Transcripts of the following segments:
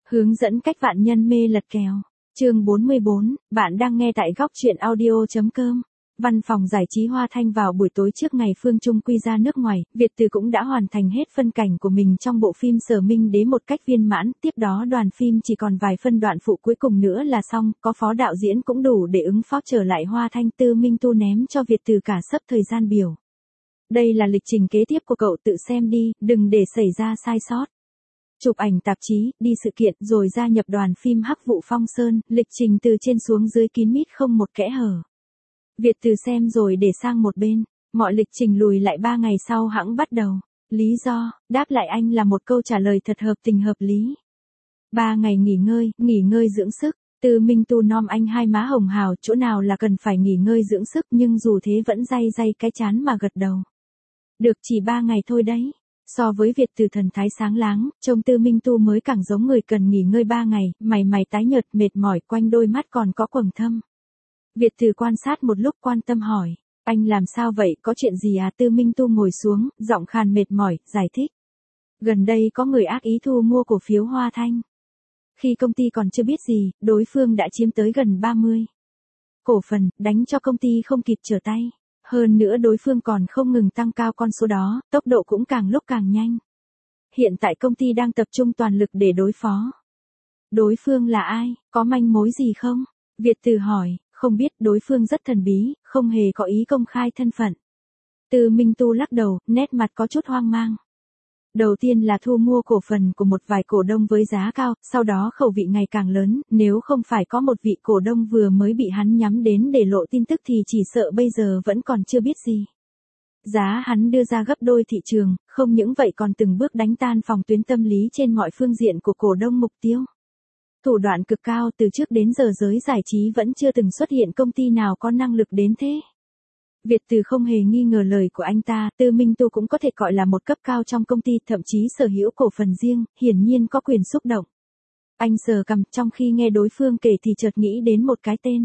Hướng dẫn cách vạn nhân mê lật kèo. Chương 44, bạn đang nghe tại góc truyện audio.com. Văn phòng giải trí Hoa Thanh vào buổi tối trước ngày Phương Trung quy ra nước ngoài, Việt Từ cũng đã hoàn thành hết phân cảnh của mình trong bộ phim Sở Minh Đế một cách viên mãn, tiếp đó đoàn phim chỉ còn vài phân đoạn phụ cuối cùng nữa là xong, có phó đạo diễn cũng đủ để ứng phó trở lại Hoa Thanh. Tư Minh Tu ném cho Việt Từ cả sấp thời gian biểu. Đây là lịch trình kế tiếp của cậu, tự xem đi, đừng để xảy ra sai sót. Chụp ảnh tạp chí, đi sự kiện, rồi gia nhập đoàn phim Hắc Vụ Phong Sơn, lịch trình từ trên xuống dưới kín mít không một kẽ hở. Việt Từ xem rồi để sang một bên, mọi lịch trình lùi lại 3 ngày sau hẵng bắt đầu. Lý do, đáp lại anh là một câu trả lời thật hợp tình hợp lý. 3 ngày nghỉ ngơi dưỡng sức. Tư Minh Tu nom anh hai má hồng hào, chỗ nào là cần phải nghỉ ngơi dưỡng sức, nhưng dù thế vẫn day cái chán mà gật đầu. Được, chỉ 3 ngày thôi đấy. So với Việt Từ thần thái sáng láng, trông Tư Minh Tu mới càng giống người cần nghỉ ngơi 3 ngày, mày tái nhợt mệt mỏi, quanh đôi mắt còn có quầng thâm. Việt Từ quan sát một lúc quan tâm hỏi, anh làm sao vậy, có chuyện gì à? Tư Minh Tu ngồi xuống, giọng khàn mệt mỏi, giải thích. Gần đây có người ác ý thu mua cổ phiếu Hoa Thanh. Khi công ty còn chưa biết gì, đối phương đã chiếm tới gần 30 cổ phần, đánh cho công ty không kịp trở tay. Hơn nữa đối phương còn không ngừng tăng cao con số đó, tốc độ cũng càng lúc càng nhanh. Hiện tại công ty đang tập trung toàn lực để đối phó. Đối phương là ai, có manh mối gì không? Việt Từ hỏi, không biết, đối phương rất thần bí, không hề có ý công khai thân phận. Tư Minh Tu lắc đầu, nét mặt có chút hoang mang. Đầu tiên là thu mua cổ phần của một vài cổ đông với giá cao, sau đó khẩu vị ngày càng lớn, nếu không phải có một vị cổ đông vừa mới bị hắn nhắm đến để lộ tin tức thì chỉ sợ bây giờ vẫn còn chưa biết gì. Giá hắn đưa ra gấp đôi thị trường, không những vậy còn từng bước đánh tan phòng tuyến tâm lý trên mọi phương diện của cổ đông mục tiêu. Thủ đoạn cực cao, từ trước đến giờ giới giải trí vẫn chưa từng xuất hiện công ty nào có năng lực đến thế. Việt Từ không hề nghi ngờ lời của anh ta, Tư Minh Tu cũng có thể gọi là một cấp cao trong công ty, thậm chí sở hữu cổ phần riêng, hiển nhiên có quyền xúc động. Anh sờ cằm, trong khi nghe đối phương kể thì chợt nghĩ đến một cái tên.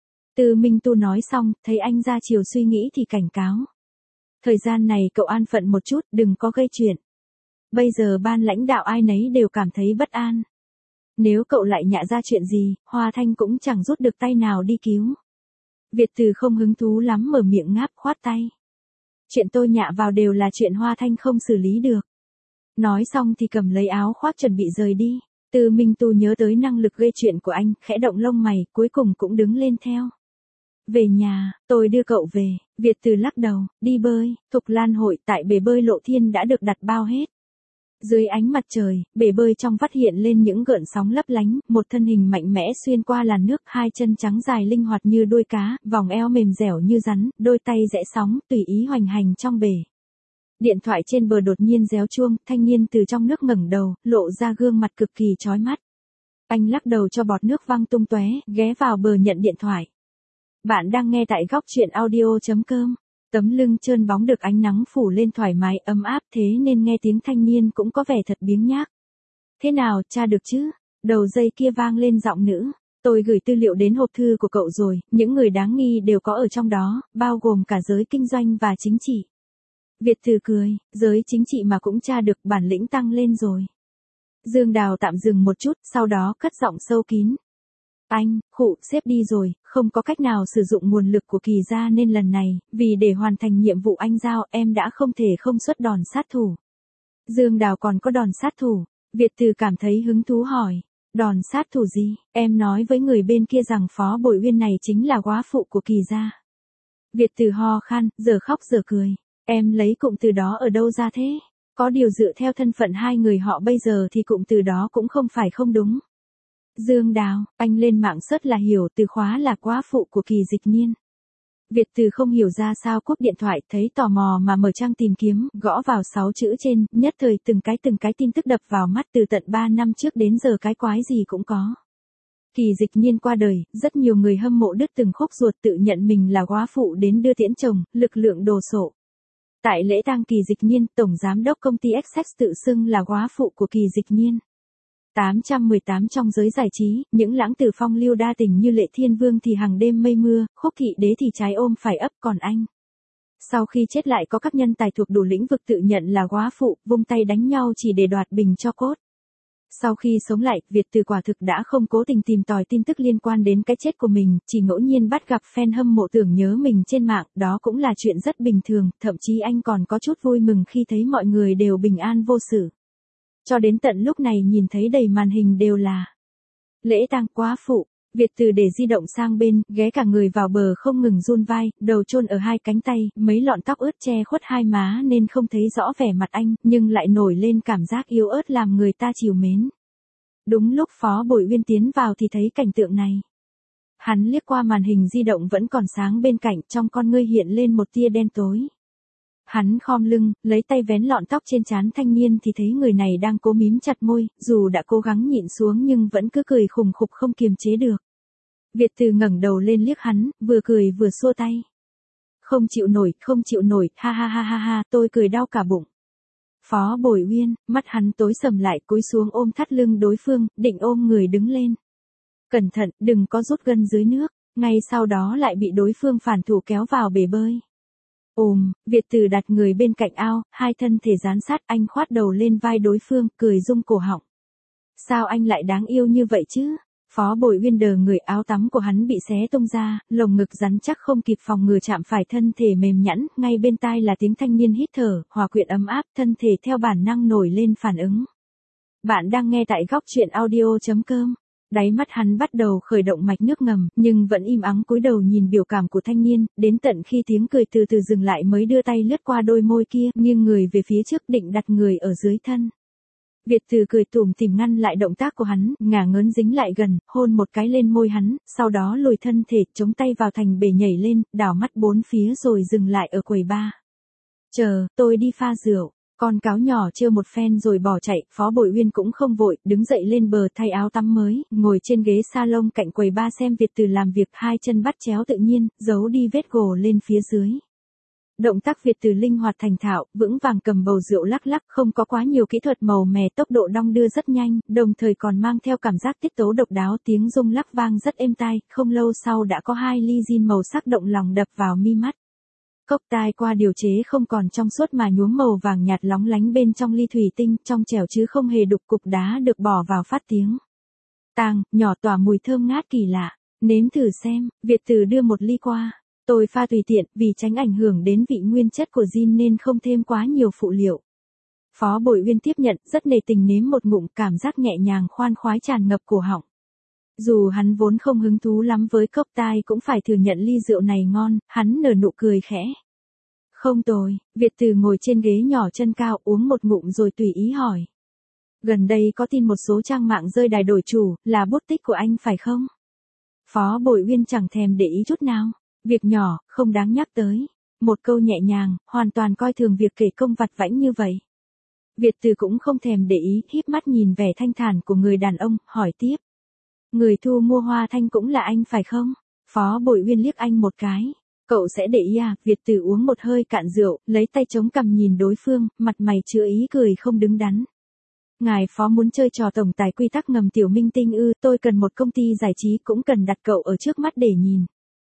Tư Minh Tu nói xong, thấy anh ra chiều suy nghĩ thì cảnh cáo. Thời gian này cậu an phận một chút, đừng có gây chuyện. Bây giờ ban lãnh đạo ai nấy đều cảm thấy bất an. Nếu cậu lại nhạ ra chuyện gì, Hoa Thanh cũng chẳng rút được tay nào đi cứu. Việt Từ không hứng thú lắm mở miệng ngáp khoát tay. Chuyện tôi nhạ vào đều là chuyện Hoa Thanh không xử lý được. Nói xong thì cầm lấy áo khoác chuẩn bị rời đi. Tư Minh Tu nhớ tới năng lực gây chuyện của anh, khẽ động lông mày, cuối cùng cũng đứng lên theo. Về nhà, tôi đưa cậu về. Việt Từ lắc đầu, đi bơi. Thục Lan hội tại bể bơi Lộ Thiên đã được đặt bao hết. Dưới ánh mặt trời, bể bơi trong vắt hiện lên những gợn sóng lấp lánh, một thân hình mạnh mẽ xuyên qua làn nước, hai chân trắng dài linh hoạt như đuôi cá, vòng eo mềm dẻo như rắn, đôi tay rẽ sóng, tùy ý hoành hành trong bể. Điện thoại trên bờ đột nhiên réo chuông, thanh niên từ trong nước ngẩng đầu, lộ ra gương mặt cực kỳ chói mắt. Anh lắc đầu cho bọt nước văng tung tóe, ghé vào bờ nhận điện thoại. Bạn đang nghe tại góc truyện audio.com. Tấm lưng trơn bóng được ánh nắng phủ lên thoải mái ấm áp, thế nên nghe tiếng thanh niên cũng có vẻ thật biếng nhác. Thế nào, tra được chứ? Đầu dây kia vang lên giọng nữ. Tôi gửi tư liệu đến hộp thư của cậu rồi, những người đáng nghi đều có ở trong đó, bao gồm cả giới kinh doanh và chính trị. Việt Từ cười, giới chính trị mà cũng tra được, bản lĩnh tăng lên rồi. Dương Đào tạm dừng một chút, sau đó cất giọng sâu kín. Anh, sếp đi rồi, không có cách nào sử dụng nguồn lực của Kỳ gia nên lần này, vì để hoàn thành nhiệm vụ anh giao, em đã không thể không xuất đòn sát thủ. Dương Đào còn có đòn sát thủ? Việt Từ cảm thấy hứng thú hỏi. Đòn sát thủ gì? Em nói với người bên kia rằng Phó Bội Uyên này chính là góa phụ của Kỳ gia. Việt Từ ho khan, giờ khóc giờ cười. Em lấy cụm từ đó ở đâu ra thế? Có điều dựa theo thân phận hai người họ bây giờ thì cụm từ đó cũng không phải không đúng. Dương Đào, anh lên mạng search là hiểu, từ khóa là góa phụ của Kỳ Dịch Nhiên. Việt Từ không hiểu ra sao cúp điện thoại, thấy tò mò mà mở trang tìm kiếm, gõ vào 6 chữ trên, nhất thời từng cái tin tức đập vào mắt, từ tận 3 năm trước đến giờ cái quái gì cũng có. Kỳ Dịch Nhiên qua đời, rất nhiều người hâm mộ đứt từng khúc ruột, tự nhận mình là góa phụ đến đưa tiễn chồng, lực lượng đồ sộ. Tại lễ tang Kỳ Dịch Nhiên, tổng giám đốc công ty Essex tự xưng là góa phụ của Kỳ Dịch Nhiên. 818 trong giới giải trí, những lãng tử phong lưu đa tình như Lệ Thiên Vương thì hàng đêm mây mưa, Khúc Thị Đế thì trái ôm phải ấp, còn anh. Sau khi chết lại có các nhân tài thuộc đủ lĩnh vực tự nhận là góa phụ, vung tay đánh nhau chỉ để đoạt bình cho cốt. Sau khi sống lại, Việt Từ quả thực đã không cố tình tìm tòi tin tức liên quan đến cái chết của mình, chỉ ngẫu nhiên bắt gặp fan hâm mộ tưởng nhớ mình trên mạng, đó cũng là chuyện rất bình thường, thậm chí anh còn có chút vui mừng khi thấy mọi người đều bình an vô sự. Cho đến tận lúc này nhìn thấy đầy màn hình đều là lễ tang quá phụ. Việt Từ để di động sang bên, ghé cả người vào bờ không ngừng run vai, đầu chôn ở hai cánh tay, mấy lọn tóc ướt che khuất hai má nên không thấy rõ vẻ mặt anh, nhưng lại nổi lên cảm giác yếu ớt làm người ta trìu mến. Đúng lúc Phó Bội Uyên tiến vào thì thấy cảnh tượng này. Hắn liếc qua màn hình di động vẫn còn sáng bên cạnh, trong con ngươi hiện lên một tia đen tối. Hắn khom lưng, lấy tay vén lọn tóc trên trán thanh niên thì thấy người này đang cố mím chặt môi, dù đã cố gắng nhịn xuống nhưng vẫn cứ cười khùng khục không kiềm chế được. Việt Từ ngẩng đầu lên liếc hắn, vừa cười vừa xua tay. Không chịu nổi, ha ha ha ha ha, tôi cười đau cả bụng. Phó Bội Uyên, mắt hắn tối sầm lại, cúi xuống ôm thắt lưng đối phương, định ôm người đứng lên. Cẩn thận, đừng có rút gân dưới nước, ngay sau đó lại bị đối phương phản thủ kéo vào bể bơi. Việt Từ đặt người bên cạnh ao, hai thân thể dán sát, anh khoát đầu lên vai đối phương, cười rung cổ họng. Sao anh lại đáng yêu như vậy chứ? Phó Bội Uyên đờ người, áo tắm của hắn bị xé tung ra, lồng ngực rắn chắc không kịp phòng ngừa chạm phải thân thể mềm nhẵn, ngay bên tai là tiếng thanh niên hít thở, hòa quyện ấm áp, thân thể theo bản năng nổi lên phản ứng. Bạn đang nghe tại góc truyện audio.com. Đáy mắt hắn bắt đầu khởi động mạch nước ngầm, nhưng vẫn im ắng cúi đầu nhìn biểu cảm của thanh niên, đến tận khi tiếng cười từ từ dừng lại mới đưa tay lướt qua đôi môi kia, nghiêng người về phía trước định đặt người ở dưới thân. Việt Từ cười tủm tỉm ngăn lại động tác của hắn, ngả ngớn dính lại gần, hôn một cái lên môi hắn, sau đó lùi thân thể, chống tay vào thành bể nhảy lên, đảo mắt bốn phía rồi dừng lại ở quầy bar. Chờ, tôi đi pha rượu. Con cáo nhỏ trêu một phen rồi bỏ chạy, Phó Bội Uyên cũng không vội, đứng dậy lên bờ thay áo tắm mới, ngồi trên ghế salon cạnh quầy bar xem Việt Từ làm việc, hai chân bắt chéo tự nhiên, giấu đi vết gồ lên phía dưới. Động tác Việt Từ linh hoạt thành thạo, vững vàng cầm bầu rượu lắc lắc, không có quá nhiều kỹ thuật màu mè, tốc độ đong đưa rất nhanh, đồng thời còn mang theo cảm giác tiết tấu độc đáo, tiếng rung lắc vang rất êm tai, không lâu sau đã có hai ly gin màu sắc động lòng đập vào mi mắt. Cốc tai qua điều chế không còn trong suốt mà nhuốm màu vàng nhạt lóng lánh bên trong ly thủy tinh, trong trẻo chứ không hề đục, cục đá được bỏ vào phát tiếng tang nhỏ tỏa mùi thơm ngát kỳ lạ. Nếm thử xem, Việt Từ đưa một ly qua. Tôi pha tùy tiện, vì tránh ảnh hưởng đến vị nguyên chất của gin nên không thêm quá nhiều phụ liệu. Phó Bội Uyên tiếp nhận, rất nề tình nếm một ngụm, cảm giác nhẹ nhàng khoan khoái tràn ngập cổ họng. Dù hắn vốn không hứng thú lắm với cốc tai cũng phải thừa nhận ly rượu này ngon, hắn nở nụ cười khẽ. Không tồi, Việt Từ ngồi trên ghế nhỏ chân cao uống một ngụm rồi tùy ý hỏi. Gần đây có tin một số trang mạng rơi đài đổi chủ, là bút tích của anh phải không? Phó Bội Uyên chẳng thèm để ý chút nào. Việc nhỏ, không đáng nhắc tới. Một câu nhẹ nhàng, hoàn toàn coi thường việc kể công vặt vãnh như vậy. Việt Từ cũng không thèm để ý, híp mắt nhìn vẻ thanh thản của người đàn ông, hỏi tiếp. Người thu mua hoa thanh cũng là anh phải không? Phó Bội Uyên liếc anh một cái. Cậu sẽ để ý à? Việt Từ uống một hơi cạn rượu, lấy tay chống cằm nhìn đối phương, mặt mày chứa ý cười không đứng đắn. Ngài Phó muốn chơi trò tổng tài quy tắc ngầm tiểu minh tinh ư? Tôi cần một công ty giải trí cũng cần đặt cậu ở trước mắt để nhìn.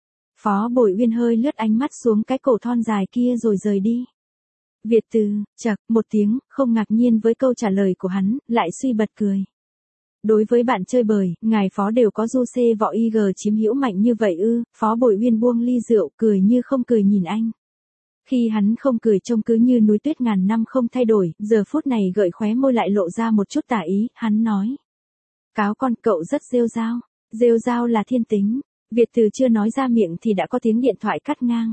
Phó Bội Uyên hơi lướt ánh mắt xuống cái cổ thon dài kia rồi rời đi. Việt Từ, chậc, một tiếng, không ngạc nhiên với câu trả lời của hắn, lại suy bật cười. Đối với bạn chơi bời, ngài Phó đều có du xê võ IG chiếm hữu mạnh như vậy ư? Phó Bội Uyên buông ly rượu, cười như không cười nhìn anh. Khi hắn không cười trông cứ như núi tuyết ngàn năm không thay đổi, giờ phút này gợi khóe môi lại lộ ra một chút tà ý, hắn nói. Cáo con, cậu rất rêu rao. Rêu rao là thiên tính. Việt Từ chưa nói ra miệng thì đã có tiếng điện thoại cắt ngang.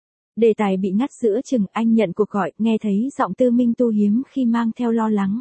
Đề tài bị ngắt giữa chừng, anh nhận cuộc gọi, nghe thấy giọng Tư Minh Tu hiếm khi mang theo lo lắng.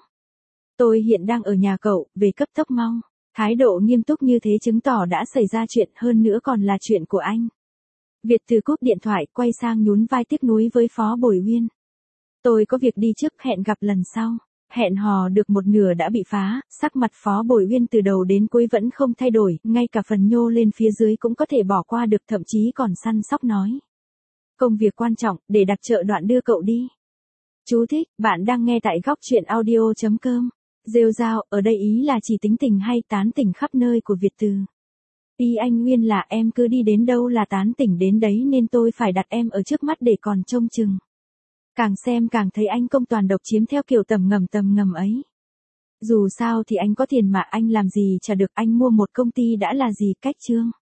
Tôi hiện đang ở nhà cậu, về cấp tốc mau. Thái độ nghiêm túc như thế chứng tỏ đã xảy ra chuyện, hơn nữa còn là chuyện của anh. Việt Từ cúp điện thoại, quay sang nhún vai tiếc nuối với Phó Bội Uyên. Tôi có việc đi trước, hẹn gặp lần sau. Hẹn hò được một nửa đã bị phá, sắc mặt Phó Bội Uyên từ đầu đến cuối vẫn không thay đổi, ngay cả phần nhô lên phía dưới cũng có thể bỏ qua được, thậm chí còn săn sóc nói. Công việc quan trọng, để đặt chợ đoạn đưa cậu đi. Chú thích, bạn đang nghe tại góc truyện audio.com. Rêu rao, ở đây ý là chỉ tính tình hay tán tỉnh khắp nơi của Việt Từ. Ý anh Nguyên là em cứ đi đến đâu là tán tỉnh đến đấy nên tôi phải đặt em ở trước mắt để còn trông chừng. Càng xem càng thấy anh công toàn độc chiếm theo kiểu tầm ngầm ấy. Dù sao thì anh có tiền mà anh làm gì chả được, anh mua một công ty đã là gì, cách Trương.